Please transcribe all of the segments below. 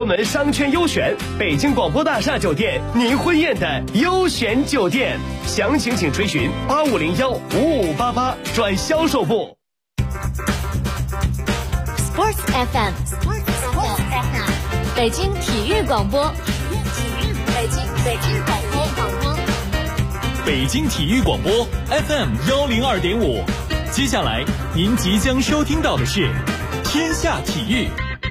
门商圈优选，北京广播大厦酒店，您婚宴的优选酒店。详情请垂询8501-5588转销售部。 Sports FM， 北京体育广播，北京广播， 北京体育广播 FM102.5。接下来您即将收听到的是天下体育。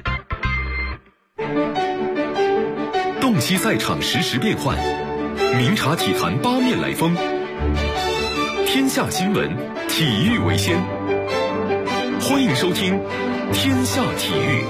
洞悉赛场实时变幻，明察体坛八面来风。天下新闻，体育为先。欢迎收听天下体育。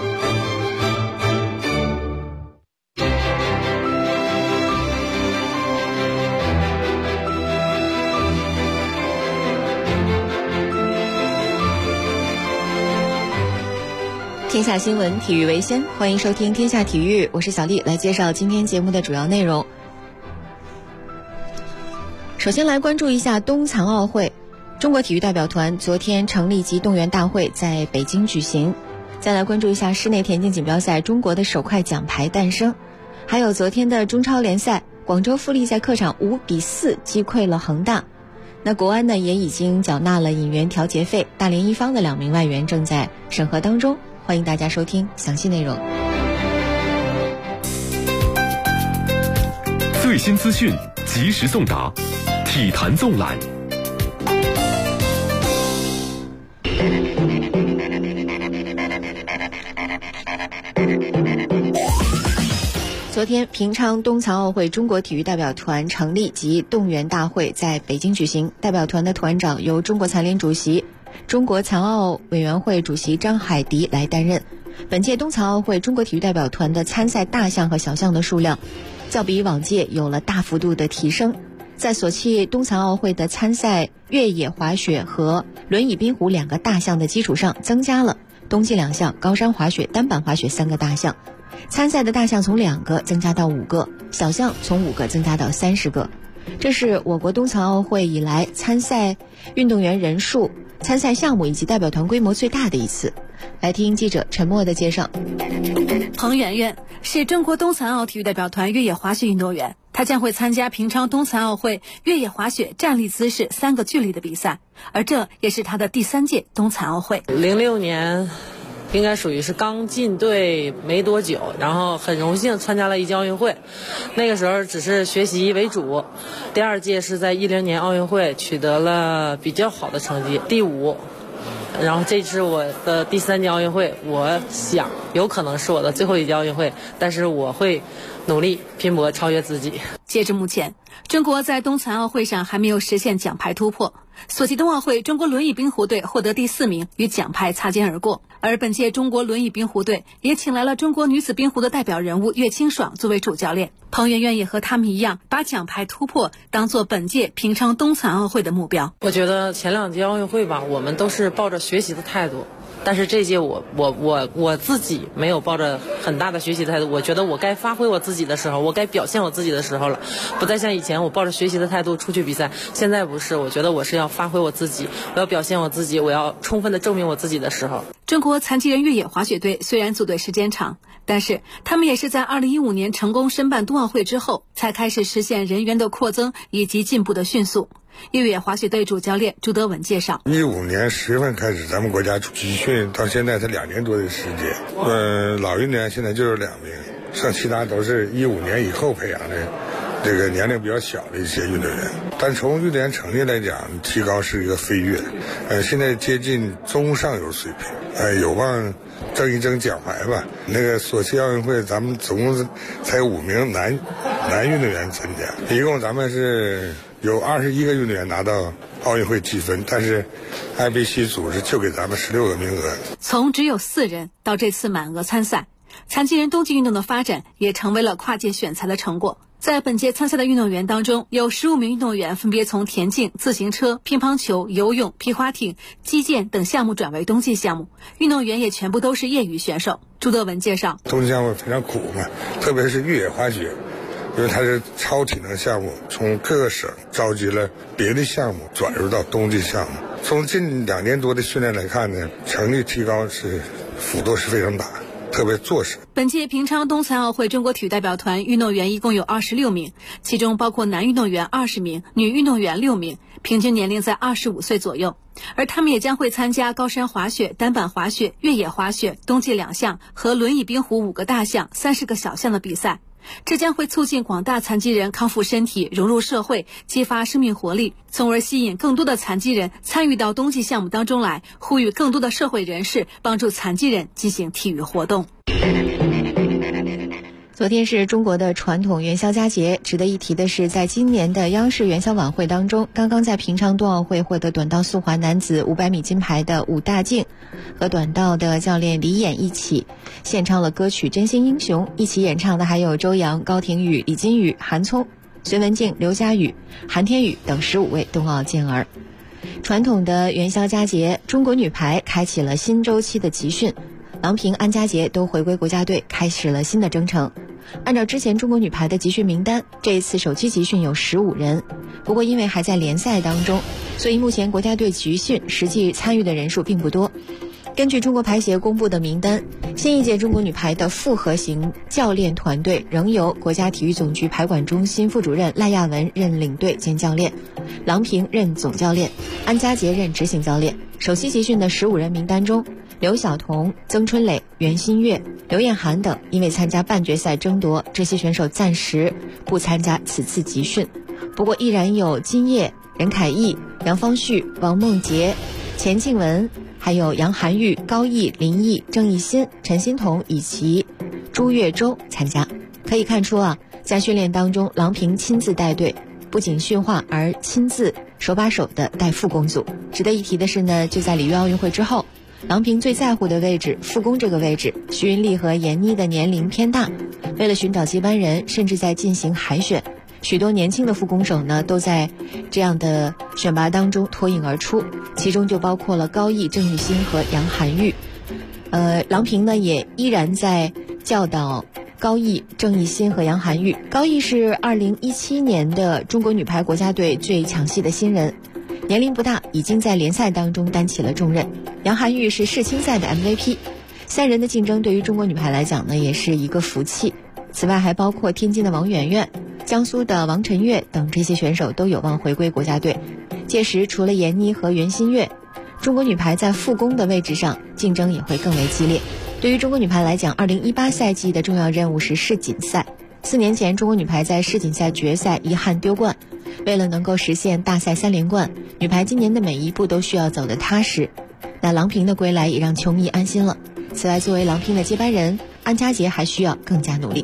天下新闻，体育为先，欢迎收听天下体育，我是小丽，来介绍今天节目的主要内容。首先来关注一下冬残奥会，中国体育代表团昨天成立及动员大会在北京举行。再来关注一下室内田径锦标赛中国的首块奖牌诞生，还有昨天的中超联赛，广州富力在客场5-4击溃了恒大。那国安呢也已经缴纳了引援调节费，大连一方的2名外援正在审核当中。欢迎大家收听详细内容。 最新资讯，及时送达，体坛纵览。 昨天，平昌冬残奥会中国体育代表团成立及动员大会在北京举行，代表团的团长由中国残联主席、中国残奥委员会主席张海迪来担任。本届冬残奥会中国体育代表团的参赛大项和小项的数量较比往届有了大幅度的提升。在索契冬残奥会的参赛越野滑雪和轮椅冰壶2个大项的基础上，增加了冬季2项高山滑雪、单板滑雪3个大项。参赛的大项从2个增加到5个，小项从5个增加到30个。这是我国冬残奥会以来参赛运动员人数、参赛项目以及代表团规模最大的一次。来听记者陈默的介绍。 彭媛媛是中国冬残奥体育代表团越野滑雪运动员，她将会参加平昌冬残奥会越野滑雪站立姿势3个距离的比赛，而这也是她的第3届冬残奥会。 06年应该属于是刚进队没多久，然后很荣幸参加了1届奥运会，那个时候只是学习为主。第2届是在10年奥运会取得了比较好的成绩，第5。然后这是我的第3届奥运会，我想有可能是我的最后1届奥运会，但是我会努力拼搏超越自己。 截至目前，中国在冬残奥会上还没有实现奖牌突破。索契冬奥会中国轮椅冰壶队获得第4名，与奖牌擦肩而过。而本届中国轮椅冰壶队也请来了中国女子冰壶的代表人物岳清爽作为主教练。彭媛媛也和他们一样，把奖牌突破当做本届平昌冬残奥会的目标。 我觉得前2届奥运会吧，我们都是抱着学习的态度，但是这届我自己没有抱着很大的学习的态度。我觉得我该发挥我自己的时候，我该表现我自己的时候了，不再像以前我抱着学习的态度出去比赛。现在不是，我觉得我是要发挥我自己，我要表现我自己，我要充分的证明我自己的时候。 中国残疾人越野滑雪队虽然组队时间长，但是他们也是在2015年成功申办冬奥会之后，才开始实现人员的扩增以及进步的迅速。越野滑雪队主教练朱德文介绍 ，15年10月份开始，咱们国家集训到现在才2年多的时间。老运动员现在就是2名，剩其他都是15年以后培养的，这个年龄比较小的一些运动员。但从运动员成绩来讲，提高是一个飞跃，现在接近中上游水平，有望争一争奖牌吧。那个索契奥运会，咱们总共才5名男运动员参加，一共咱们是有21个运动员拿到奥运会积分，但是 IBC 组织就给咱们16个名额。 从只有4人到这次满额参赛，残疾人冬季运动的发展也成为了跨界选材的成果。在本届参赛的运动员当中，有15名运动员分别从田径、自行车、乒乓球、游泳、皮划艇、击剑等项目转为冬季项目，运动员也全部都是业余选手。朱德文介绍， 冬季项目非常苦嘛，特别是越野滑雪，因为它是超体能项目，从各个省召集了别的项目转入到冬季项目。从近2年多的训练来看呢，成绩提高是幅度是非常大。 特别做实。 本届平昌冬残奥会中国体育代表团运动员一共有26名，其中包括男运动员20名，女运动员6名，平均年龄在25岁左右。而他们也将会参加高山滑雪、单板滑雪、越野滑雪、冬季2项和轮椅冰壶5个大项、30个小项的比赛。这将会促进广大残疾人康复身体、融入社会，激发生命活力，从而吸引更多的残疾人参与到冬季项目当中来，呼吁更多的社会人士帮助残疾人进行体育活动。 昨天是中国的传统元宵佳节，值得一提的是，在今年的央视元宵晚会当中，刚刚在平昌冬奥会获得短道速滑男子500米金牌的武大靖和短道的教练李演一起献唱了歌曲《真心英雄》，一起演唱的还有周洋、高亭宇、李金宇、韩聪、隋文静、刘佳宇、韩天宇等15位冬奥健儿。传统的元宵佳节，中国女排开启了新周期的集训，郎平、安佳杰都回归国家队，开始了新的征程。按照之前中国女排的集训名单，这一次首期集训有15人，不过因为还在联赛当中，所以目前国家队集训实际参与的人数并不多。根据中国排协公布的名单，新一届中国女排的复合型教练团队仍由国家体育总局排管中心副主任赖亚文任领队兼教练，郎平任总教练，安佳杰任执行教练。首期集训的15人名单中，刘晓彤、曾春蕾、袁心玥、刘艳涵等因为参加半决赛争夺，这些选手暂时不参加此次集训。不过依然有金烨、任凯毅、杨方旭、王梦洁、钱静雯，还有杨涵玉、高毅、林毅、郑义欣、陈欣彤以及朱月洲参加。可以看出啊，在训练当中，郎平亲自带队，不仅训话，而亲自手把手的带复工组。值得一提的是呢，就在里约奥运会之后，郎平最在乎的位置复工这个位置，徐云丽和闫妮的年龄偏大，为了寻找接班人，甚至在进行海选，许多年轻的复工手呢都在这样的选拔当中脱颖而出，其中就包括了高毅、郑玉欣和杨涵玉。郎平呢也依然在教导高毅、郑义欣和杨涵玉。高毅是2017年的中国女排国家队最抢戏的新人，年龄不大，已经在联赛当中担起了重任。杨涵玉是世青赛的 MVP， 3人的竞争对于中国女排来讲呢，也是一个福气。此外还包括天津的王媛媛、江苏的王晨月等这些选手都有望回归国家队。届时除了闫妮和袁心玥，中国女排在复工的位置上竞争也会更为激烈。对于中国女排来讲，2018赛季的重要任务是世锦赛。4年前中国女排在世锦赛决赛遗憾丢冠，为了能够实现大赛3连冠，女排今年的每一步都需要走得踏实。那郎平的归来也让球迷安心了。此外，作为郎平的接班人，安佳杰还需要更加努力。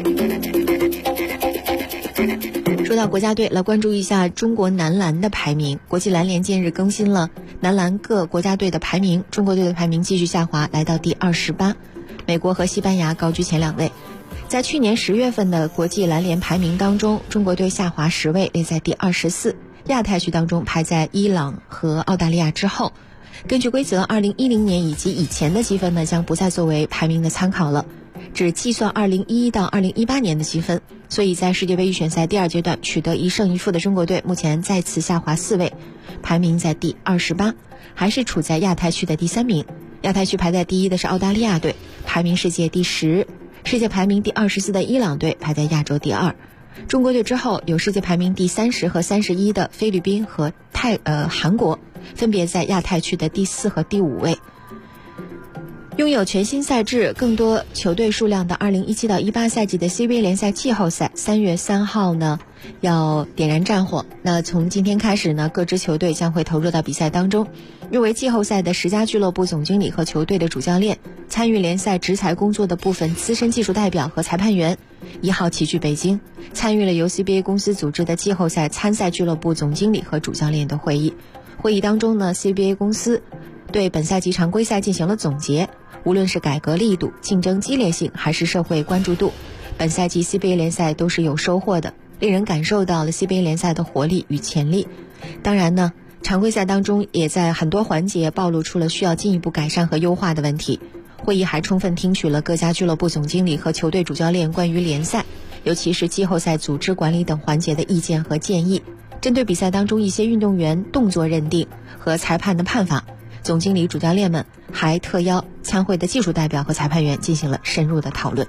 说到国家队，来关注一下中国男篮的排名。国际篮联近日更新了男篮各国家队的排名，中国队的排名继续下滑，来到第28，美国和西班牙高居前2位。在去年10月份的国际篮联排名当中，中国队下滑10位，列在第24，亚太区当中排在伊朗和澳大利亚之后。根据规则，2010年以及以前的积分呢，将不再作为排名的参考了，只计算2011到2018年的积分。所以在世界杯预选赛第2阶段取得1胜1负的中国队，目前再次下滑4位，排名在第28，还是处在亚太区的第3名。亚太区排在第1的是澳大利亚队，排名世界第10，世界排名第24的伊朗队排在亚洲第2。中国队之后有世界排名第30和31的菲律宾和韩国，分别在亚太区的第4和第5位。拥有全新赛制、更多球队数量的2017到18赛季的 CBA 联赛季后赛，3月3号呢要点燃战火。那从今天开始呢，各支球队将会投入到比赛当中。入围季后赛的10家俱乐部总经理和球队的主教练，参与联赛执裁工作的部分资深技术代表和裁判员，1号齐聚北京，参与了由 CBA 公司组织的季后赛参赛俱乐部总经理和主教练的会议。会议当中呢， CBA 公司对本赛季常规赛进行了总结，无论是改革力度、竞争激烈性还是社会关注度，本赛季 CBA 联赛都是有收获的，令人感受到了 CBA 联赛的活力与潜力。当然呢，常规赛当中也在很多环节暴露出了需要进一步改善和优化的问题。会议还充分听取了各家俱乐部总经理和球队主教练关于联赛，尤其是季后赛组织管理等环节的意见和建议。针对比赛当中一些运动员动作认定和裁判的判罚，总经理主教练们还特邀参会的技术代表和裁判员进行了深入的讨论。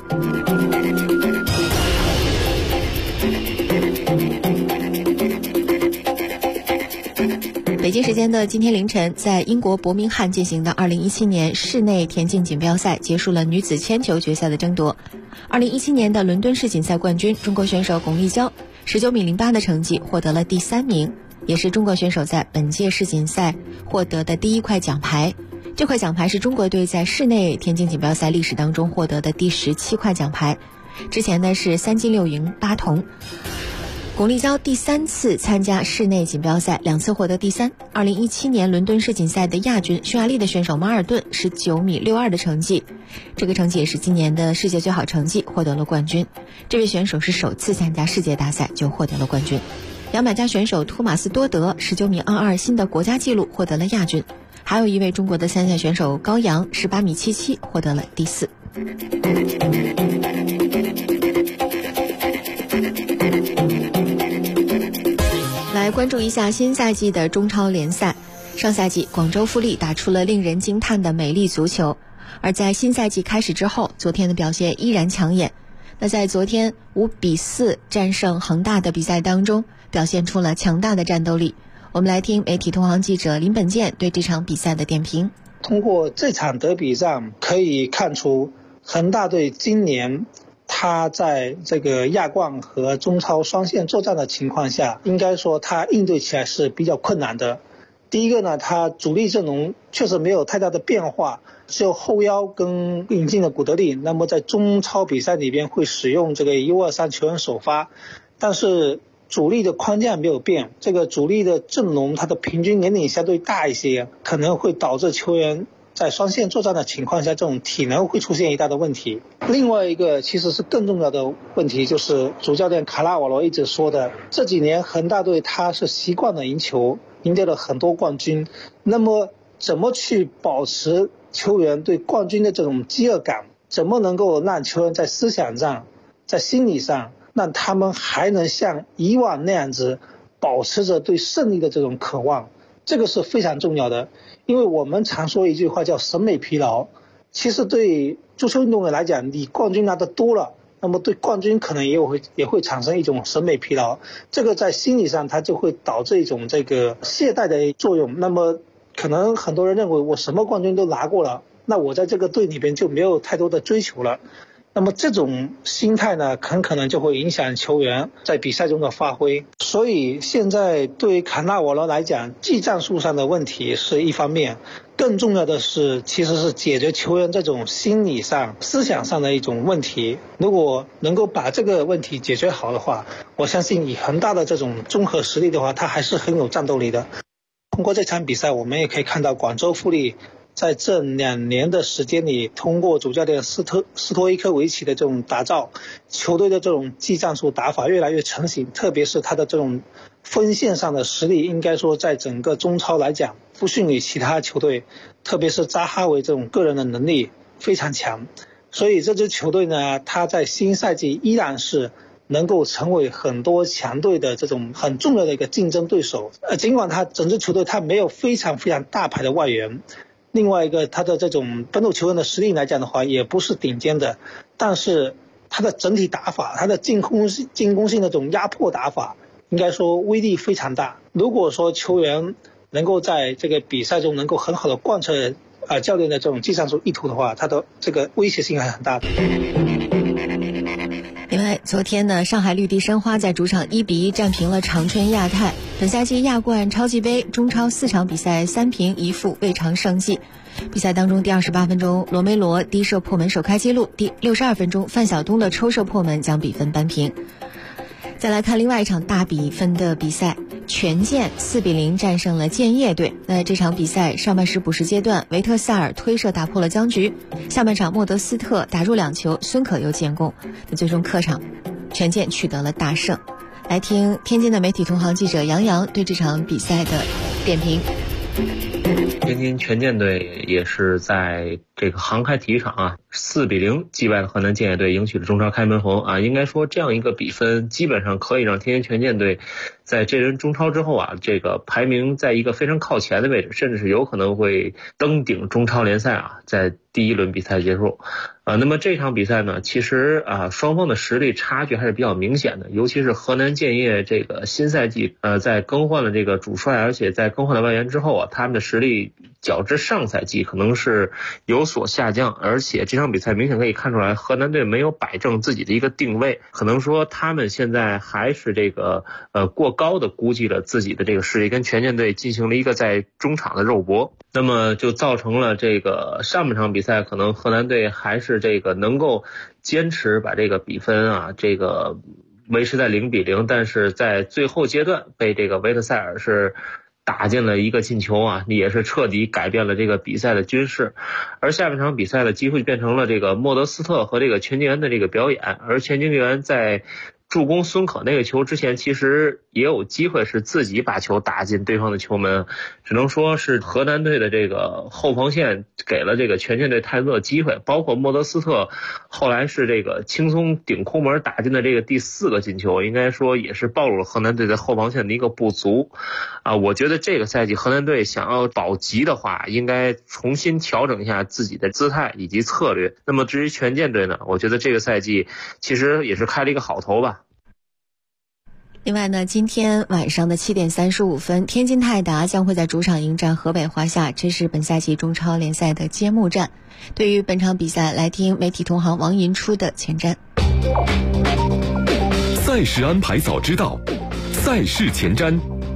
北京时间的今天凌晨，在英国伯明翰进行的2017年室内田径锦标赛结束了女子铅球决赛的争夺。2017年的伦敦世锦赛冠军中国选手巩立姣19米08的成绩获得了第3名，也是中国选手在本届世锦赛获得的第1块奖牌。这块奖牌是中国队在室内田径锦标赛历史当中获得的第17块奖牌，之前呢是3金6银8铜。巩立姣第3次参加室内锦标赛，2次获得第3。2017年伦敦世锦赛的亚军匈牙利的选手马尔顿19米62的成绩，这个成绩也是今年的世界最好成绩，获得了冠军。这位选手是首次参加世界大赛就获得了冠军。牙买加选手托马斯多德19米22新的国家纪录获得了亚军，还有一位中国的参赛选手高阳18米77获得了第4。来关注一下新赛季的中超联赛。上赛季广州富力打出了令人惊叹的美丽足球，而在新赛季开始之后，昨天的表现依然抢眼。那在昨天5比4战胜恒大的比赛当中，表现出了强大的战斗力。我们来听媒体同行记者林本健对这场比赛的点评。 通过这场德比战可以看出，恒大队今年他在这个亚冠和中超双线作战的情况下，应该说他应对起来是比较困难的。第一个呢，他主力阵容确实没有太大的变化，只有后腰跟引进的古德利，那么在中超比赛里边会使用这个1-2-3球员首发，但是主力的框架没有变，这个主力的阵容它的平均年龄相对大一些，可能会导致球员在双线作战的情况下，这种体能会出现一大的问题。另外一个其实是更重要的问题，就是主教练卡纳瓦罗一直说的，这几年恒大队他是习惯了赢球，赢得了很多冠军，那么怎么去保持球员对冠军的这种饥饿感，怎么能够让球员在思想上在心理上让他们还能像以往那样子保持着对胜利的这种渴望，这个是非常重要的。因为我们常说一句话叫审美疲劳，其实对足球运动员来讲，你冠军拿得多了，那么对冠军可能也会产生一种审美疲劳，这个在心理上它就会导致一种这个懈怠的作用。那么可能很多人认为我什么冠军都拿过了，那我在这个队里边就没有太多的追求了，那么这种心态呢，很可能就会影响球员在比赛中的发挥。所以现在对于卡纳瓦罗来讲，技战术上的问题是一方面，更重要的是其实是解决球员这种心理上思想上的一种问题。如果能够把这个问题解决好的话，我相信以恒大的这种综合实力的话，他还是很有战斗力的。通过这场比赛，我们也可以看到广州富力在这2年的时间里，通过主教练斯托伊科维奇的这种打造，球队的这种技战术打法越来越成型，特别是他的这种锋线上的实力，应该说在整个中超来讲不逊于其他球队，特别是扎哈维这种个人的能力非常强。所以这支球队呢，他在新赛季依然是能够成为很多强队的这种很重要的一个竞争对手。尽管他整支球队他没有非常非常大牌的外援，另外一个他的这种本土球员的实力来讲的话也不是顶尖的，但是他的整体打法，他的进攻性的这种压迫打法应该说威力非常大。如果说球员能够在这个比赛中能够很好的贯彻教练的这种技战术意图的话，他的这个威胁性还很大的。 另外，昨天呢，上海绿地申花在主场1比1战平了长春亚泰。本赛季亚冠、超级杯、中超4场比赛3平1负，未尝胜绩。比赛当中，第28分钟，罗梅罗低射破门首开纪录；第62分钟，范晓东的抽射破门将比分扳平。再来看另外一场大比分的比赛，权健4比0战胜了建业队。那这场比赛上半时补时阶段，维特萨尔推射打破了僵局，下半场莫德斯特打入2球，孙可又建功。那最终客场权健取得了大胜。来听天津的媒体同行记者杨洋对这场比赛的点评。 天津权健队也是在这个航开体育场啊4-0击败了河南建业队，赢取了中超开门红啊。应该说这样一个比分基本上可以让天津权健队在这轮中超之后啊，这个排名在一个非常靠前的位置，甚至是有可能会登顶中超联赛啊，在第一轮比赛结束。那么这场比赛呢，其实双方的实力差距还是比较明显的，尤其是河南建业这个新赛季在更换了这个主帅，而且在更换了外援之后啊，他们的实力较之上赛季可能是有所下降，而且这场比赛明显可以看出来，河南队没有摆正自己的一个定位，可能说他们现在还是这个过高的估计了自己的这个实力，跟权健队进行了一个在中场的肉搏，那么就造成了这个上半场比赛可能河南队还是这个能够坚持把这个比分啊这个维持在0-0，但是在最后阶段被这个维特塞尔是打进了一个进球啊，也是彻底改变了这个比赛的局势。而下半场比赛的机会变成了这个莫德斯特和这个全京元的这个表演，而全京元在助攻孙可那个球之前，其实也有机会是自己把球打进对方的球门，只能说是河南队的这个后防线给了这个权健队太多的机会，包括莫德斯特后来是这个轻松顶空门打进的这个第4个进球，应该说也是暴露了河南队在后防线的一个不足啊。我觉得这个赛季河南队想要保级的话，应该重新调整一下自己的姿态以及策略。那么至于权健队呢，我觉得这个赛季其实也是开了一个好头吧。 另外呢，今天晚上的7点35分，天津泰达将会在主场迎战河北华夏，这是本赛季中超联赛的揭幕战。对于本场比赛，来听媒体同行王银初的前瞻。 赛事安排早知道，赛事前瞻。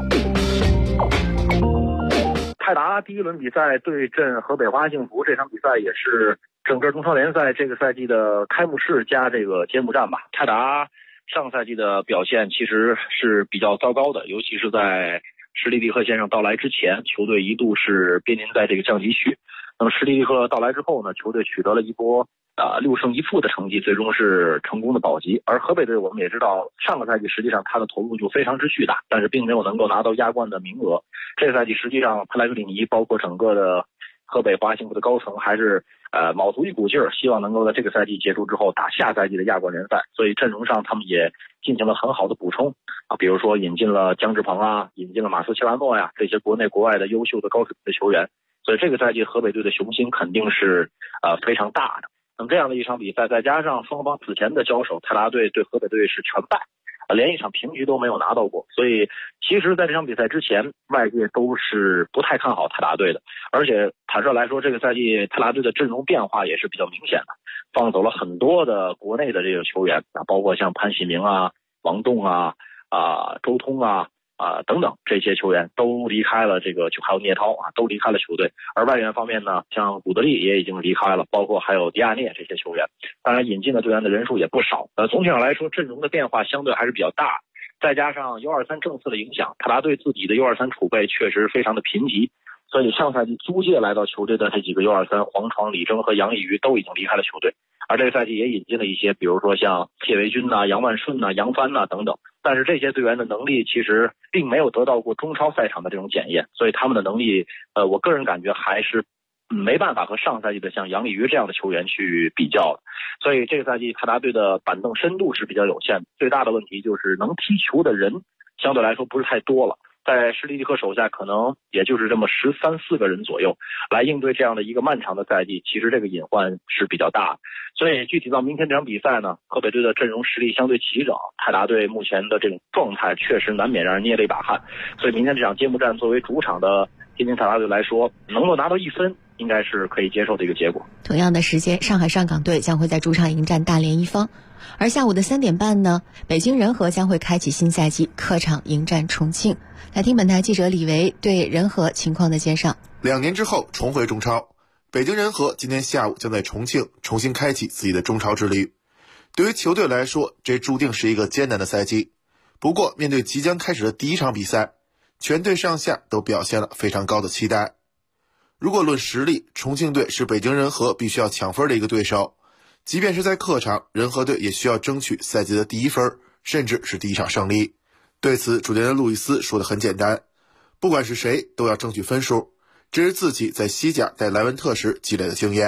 泰达第一轮比赛对阵河北华夏幸福，这场比赛也是整个中超联赛这个赛季的开幕式加这个揭幕战吧。泰达上赛季的表现其实是比较糟糕的，尤其是在施蒂利赫先生到来之前，球队一度是濒临在这个降级区。那么施蒂利赫到来之后呢，球队取得了一波6胜1负的成绩，最终是成功的保级。而河北队我们也知道，上个赛季实际上他的投入就非常之巨大，但是并没有能够拿到亚冠的名额。这个赛季实际上佩莱格里尼包括整个的河北华夏幸福的高层还是卯足一股劲儿，希望能够在这个赛季结束之后打下赛季的亚冠联赛，所以阵容上他们也进行了很好的补充啊，比如说引进了姜志鹏啊，引进了马斯切拉诺呀，这些国内国外的优秀的高水平的球员，所以这个赛季河北队的雄心肯定是非常大的。那么这样的一场比赛，再加上双方此前的交手，泰达队对河北队是全败，连一场平局都没有拿到过，所以其实在这场比赛之前，外界都是不太看好泰达队的。而且坦率来说，这个赛季泰达队的阵容变化也是比较明显的，放走了很多的国内的这个球员啊，包括像潘喜明啊、王栋啊、周通啊等等这些球员都离开了这个，就还有聂涛啊都离开了球队。而外援方面呢，像古德利也已经离开了，包括还有迪亚涅这些球员，当然引进的队员的人数也不少。总体上来说，阵容的变化相对还是比较大，再加上U23政策的影响，泰达队自己的U23储备确实非常的贫瘠，所以上赛季租借来到球队的这几个U23，黄闯、李征和杨立瑜都已经离开了球队。而这个赛季也引进了一些，比如说像谢维军杨万顺杨帆等等，但是这些队员的能力其实并没有得到过中超赛场的这种检验，所以他们的能力我个人感觉还是没办法和上赛季的像杨立瑜这样的球员去比较的。所以这个赛季泰达队的板凳深度是比较有限的，最大的问题就是能踢球的人相对来说不是太多了，在施蒂利赫手下可能也就是这么13、14个人左右来应对这样的一个漫长的赛季，其实这个隐患是比较大的。所以具体到明天这场比赛呢，河北队的阵容实力相对齐整，泰达队目前的这种状态确实难免让人捏了一把汗。所以明天这场揭幕战作为主场的天津泰达队来说，能够拿到1分应该是可以接受的一个结果。 同样的时间，上海上港队将会在主场迎战大连一方。而下午的3点半呢，北京人和将会开启新赛季，客场迎战重庆。来听本台记者李维对人和情况的介绍。 2年之后重回中超，北京人和今天下午将在重庆重新开启自己的中超之旅。对于球队来说，这注定是一个艰难的赛季。不过面对即将开始的第一场比赛，全队上下都表现了非常高的期待。如果论实力，重庆队是北京人和必须要抢分的一个对手，即便是在客场，人和队也需要争取赛季的第1分，甚至是第1场胜利。对此，主教练路易斯说得很简单，不管是谁都要争取分数，这是自己在西甲带莱文特时积累的经验。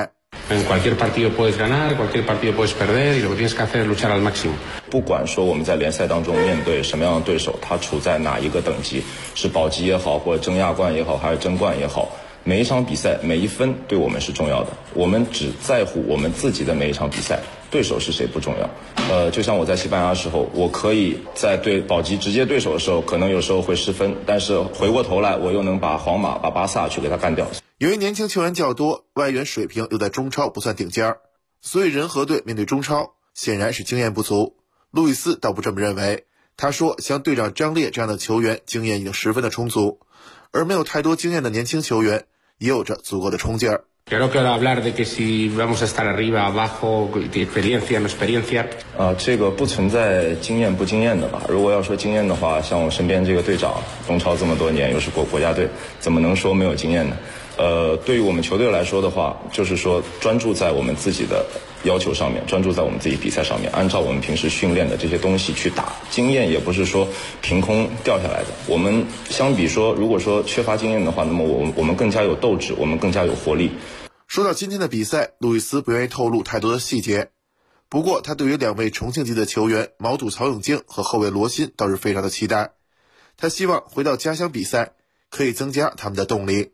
不管说我们在联赛当中面对什么样的对手，他处在哪一个等级，是保级也好，或者争亚冠也好，还是争冠也好，每一场比赛每一分对我们是重要的，我们只在乎我们自己的每一场比赛，对手是谁不重要。就像我在西班牙的时候，我可以在对保级直接对手的时候，可能有时候会失分，但是回过头来我又能把皇马、把巴萨去给他干掉。 由于年轻球员较多，外援水平又在中超不算顶尖，所以人和队面对中超显然是经验不足。路易斯倒不这么认为，他说像队长张烈这样的球员经验已经十分的充足，而没有太多经验的年轻球员也有着足够的冲劲儿。 Creo que hablar de que si vamos a estar arriba, abajo, de experiencia, no experiencia. 这个不存在经验不经验的吧？如果要说经验的话，像我身边这个队长，中超这么多年，又是国家队，怎么能说没有经验呢？对于我们球队来说的话，就是说专注在我们自己的要求上面，专注在我们自己比赛上面，按照我们平时训练的这些东西去打。经验也不是说凭空掉下来的。我们相比说，如果说缺乏经验的话，那么我们更加有斗志，我们更加有活力。 说到今天的比赛，路易斯不愿意透露太多的细节，不过他对于两位重庆籍的球员毛肚曹永静和后卫罗新倒是非常的期待。他希望回到家乡比赛可以增加他们的动力。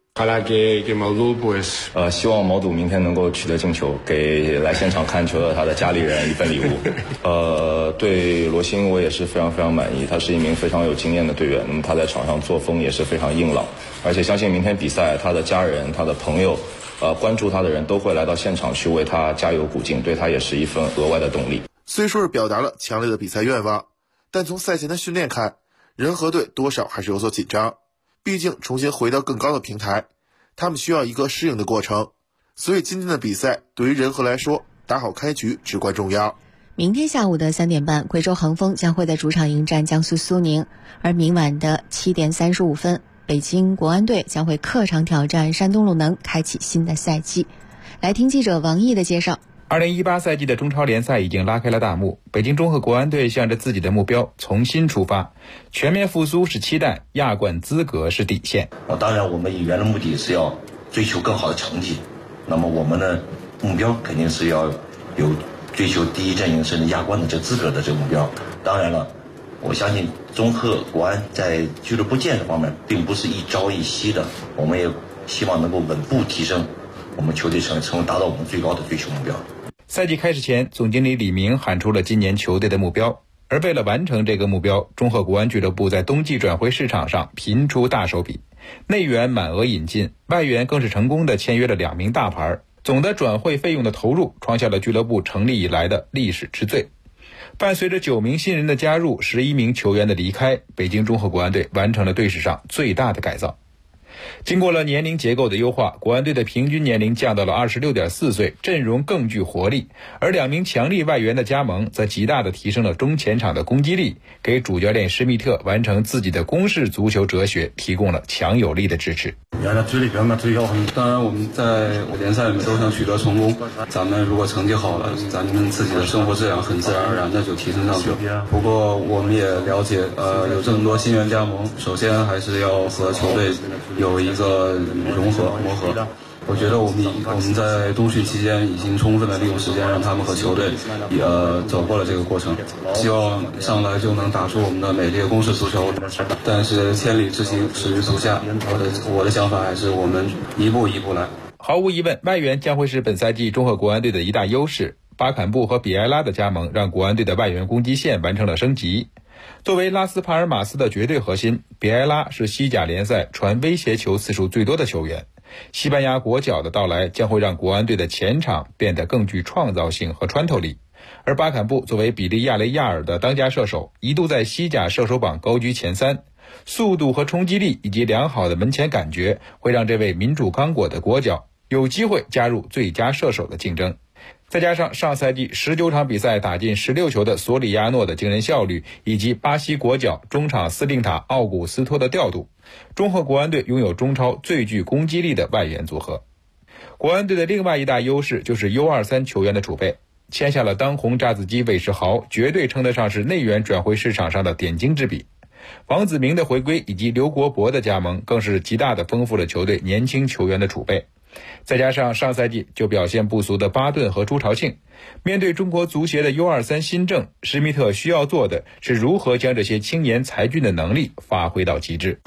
希望毛肚明天能够取得进球，给来现场看球的他的家里人一份礼物。对罗新我也是非常非常满意，他是一名非常有经验的队员，那么他在场上作风也是非常硬朗，而且相信明天比赛他的家人、他的朋友关注他的人都会来到现场去为他加油鼓劲，对他也是一份额外的动力。 虽说是表达了强烈的比赛愿望，但从赛前的训练看，人和队多少还是有所紧张，毕竟重新回到更高的平台，他们需要一个适应的过程。所以今天的比赛对于人和来说，打好开局至关重要。 明天下午的3点半，贵州恒丰将会在主场迎战江苏苏宁，而明晚的7点35分，北京国安队将会客场挑战山东鲁能，开启新的赛季。来听记者王毅的介绍。 2018赛季的中超联赛已经拉开了大幕，北京中赫国安队向着自己的目标重新出发，全面复苏是期待，亚冠资格是底线。 当然我们引援的目的是要追求更好的成绩，那么我们的目标肯定是要有追求第一阵营甚至亚冠的这资格的这个目标。当然了，我相信中赫国安在俱乐部建设方面并不是一朝一夕的，我们也希望能够稳步提升我们球队成为达到我们最高的追求目标。 赛季开始前，总经理李明喊出了今年球队的目标，而为了完成这个目标，中赫国安俱乐部在冬季转会市场上频出大手笔，内援满额引进，外援更是成功的签约了2名大牌，总的转会费用的投入创下了俱乐部成立以来的历史之最。伴随着9名新人的加入，11名球员的离开，北京中赫国安队完成了队史上最大的改造。经过了年龄结构的优化，国安队的平均年龄降到了26.4岁，阵容更具活力，而2名强力外援的加盟则极大的提升了中前场的攻击力，给主教练施密特完成自己的攻势足球哲学提供了强有力的支持。 当然我们在联赛里面都想取得成功，咱们如果成绩好了，咱们自己的生活质量很自然而然的就提升上去。不过我们也了解有这么多新员加盟，首先还是要和球队有一个融合磨合。我觉得我们在冬训期间已经充分的利用时间，让他们和球队也走过了这个过程。希望上来就能打出我们的美丽的攻势足球，但是千里之行始于足下。我的想法还是我们一步一步来。 毫无疑问，外援将会是本赛季中赫国安队的一大优势。巴坎布和比埃拉的加盟让国安队的外援攻击线完成了升级。作为拉斯帕尔马斯的绝对核心，比埃拉是西甲联赛传威胁球次数最多的球员。西班牙国脚的到来将会让国安队的前场变得更具创造性和穿透力，而巴坎布作为比利亚雷亚尔的当家射手，一度在西甲射手榜高居前3，速度和冲击力以及良好的门前感觉会让这位民主刚果的国脚有机会加入最佳射手的竞争。再加上上赛季19场比赛打进16球的索里亚诺的惊人效率，以及巴西国脚中场司令塔奥古斯托的调度，中赫国安队拥有中超最具攻击力的外援组合。国安队的另外一大优势就是 U23 球员的储备，签下了当红炸子鸡韦世豪，绝对称得上是内援转会市场上的点睛之笔。王子铭的回归以及刘国博的加盟更是极大的丰富了球队年轻球员的储备。 再加上上赛季就表现不俗的巴顿和朱朝庆，面对中国足协的 U23 新政，施密特需要做的是如何将这些青年才俊的能力发挥到极致。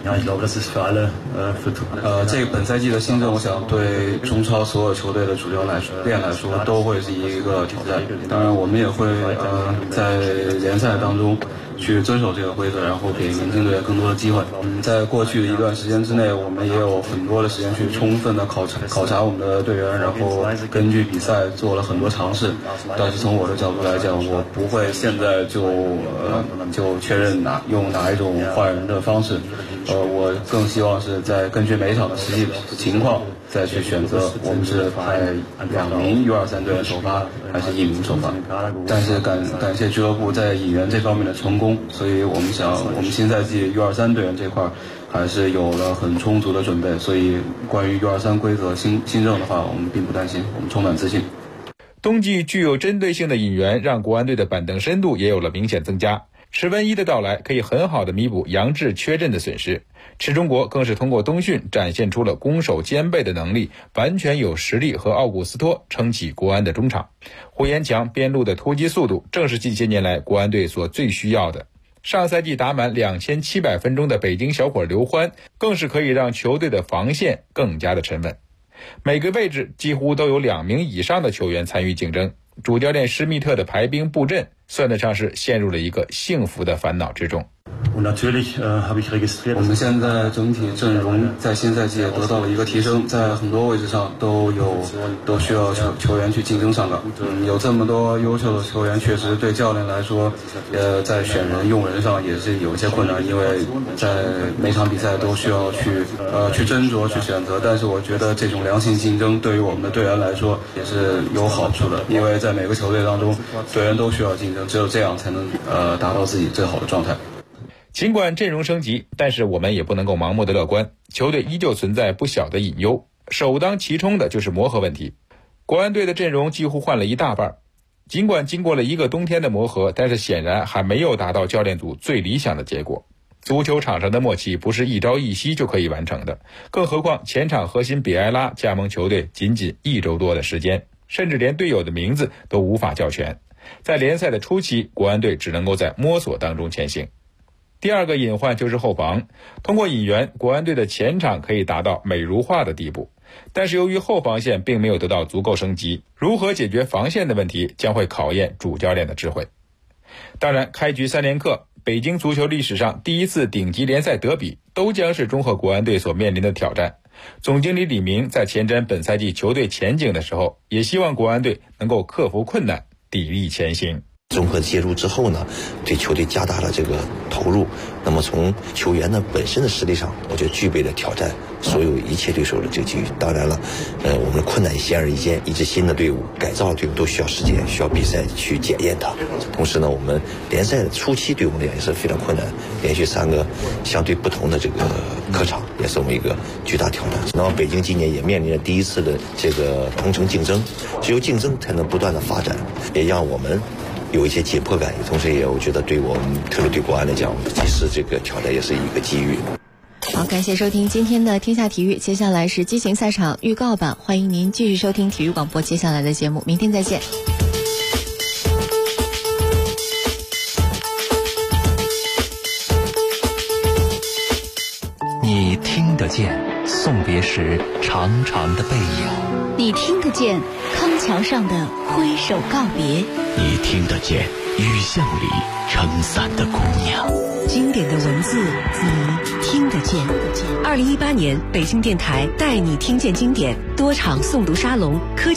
这个本赛季的新政，我想对中超所有球队的主教练来说都会是一个挑战。当然，我们也会在联赛当中去遵守这个规则，然后给年轻队更多的机会。在过去的一段时间之内，我们也有很多的时间去充分的考察我们的队员，然后根据比赛做了很多尝试。但是从我的角度来讲，我不会现在就确认用哪一种换人的方式。我更希望是在根据每一场的实际情况再去选择，我们是派2名 U23 队员首发还是1名首发。但是感谢俱乐部在引援这方面的成功，所以我们新赛季 U23 队员这块还是有了很充足的准备，所以关于 U23 规则新政的话，我们并不担心，我们充满自信。 冬季具有针对性的引援让国安队的板凳深度也有了明显增加。池文一的到来可以很好的弥补杨志缺阵的损失，池中国更是通过冬训展现出了攻守兼备的能力，完全有实力和奥古斯托撑起国安的中场。胡延强边路的突击速度正是近些年来国安队所最需要的。上赛季打满2700分钟的北京小伙刘欢更是可以让球队的防线更加的沉稳。每个位置几乎都有2名以上的球员参与竞争，主教练施密特的排兵布阵算得上是陷入了一个幸福的烦恼之中。 我们现在整体阵容在新赛季也得到了一个提升，在很多位置上都需要球员去竞争上岗。有这么多优秀的球员，确实对教练来说，在选人用人上也是有一些困难，因为在每场比赛都需要去斟酌去选择。但是我觉得这种良性竞争对于我们的队员来说也是有好处的，因为在每个球队当中，队员都需要竞争，只有这样才能达到自己最好的状态。 尽管阵容升级，但是我们也不能够盲目的乐观，球队依旧存在不小的隐忧，首当其冲的就是磨合问题。国安队的阵容几乎换了一大半，尽管经过了一个冬天的磨合，但是显然还没有达到教练组最理想的结果。足球场上的默契不是一朝一夕就可以完成的，更何况前场核心比埃拉加盟球队仅1周多的时间，甚至连队友的名字都无法叫全。在联赛的初期，国安队只能够在摸索当中前行。第二个隐患就是后防，通过引援，国安队的前场可以达到美如画的地步，但是由于后防线并没有得到足够升级，如何解决防线的问题将会考验主教练的智慧。当然，开局3连客，北京足球历史上第一次顶级联赛德比，都将是中赫国安队所面临的挑战。总经理李明在前瞻本赛季球队前景的时候，也希望国安队能够克服困难，砥砺前行。 综合介入之后呢，对球队加大了这个投入。那么从球员呢本身的实力上，我觉得具备了挑战所有一切对手的这个机遇。当然了，我们的困难显而易见，一支新的队伍、改造的队伍都需要时间，需要比赛去检验它。同时呢，我们联赛的初期对我们也是非常困难，连续3个相对不同的这个客场，也是我们一个巨大挑战。那么北京今年也面临着第一次的这个同城竞争，只有竞争才能不断的发展，也让我们有一些紧迫感，同时也我觉得对我们特别对国安来讲，其实这个挑战也是一个机遇。 好，感谢收听今天的天下体育，接下来是激情赛场预告版，欢迎您继续收听体育广播接下来的节目，明天再见。 你听得见送别时长长的背影， 你听得见康桥上的挥手告别， 你听得见雨巷里撑伞的姑娘。 经典的文字你听得见。2018年北京电台带你听见经典多场诵读沙龙，科技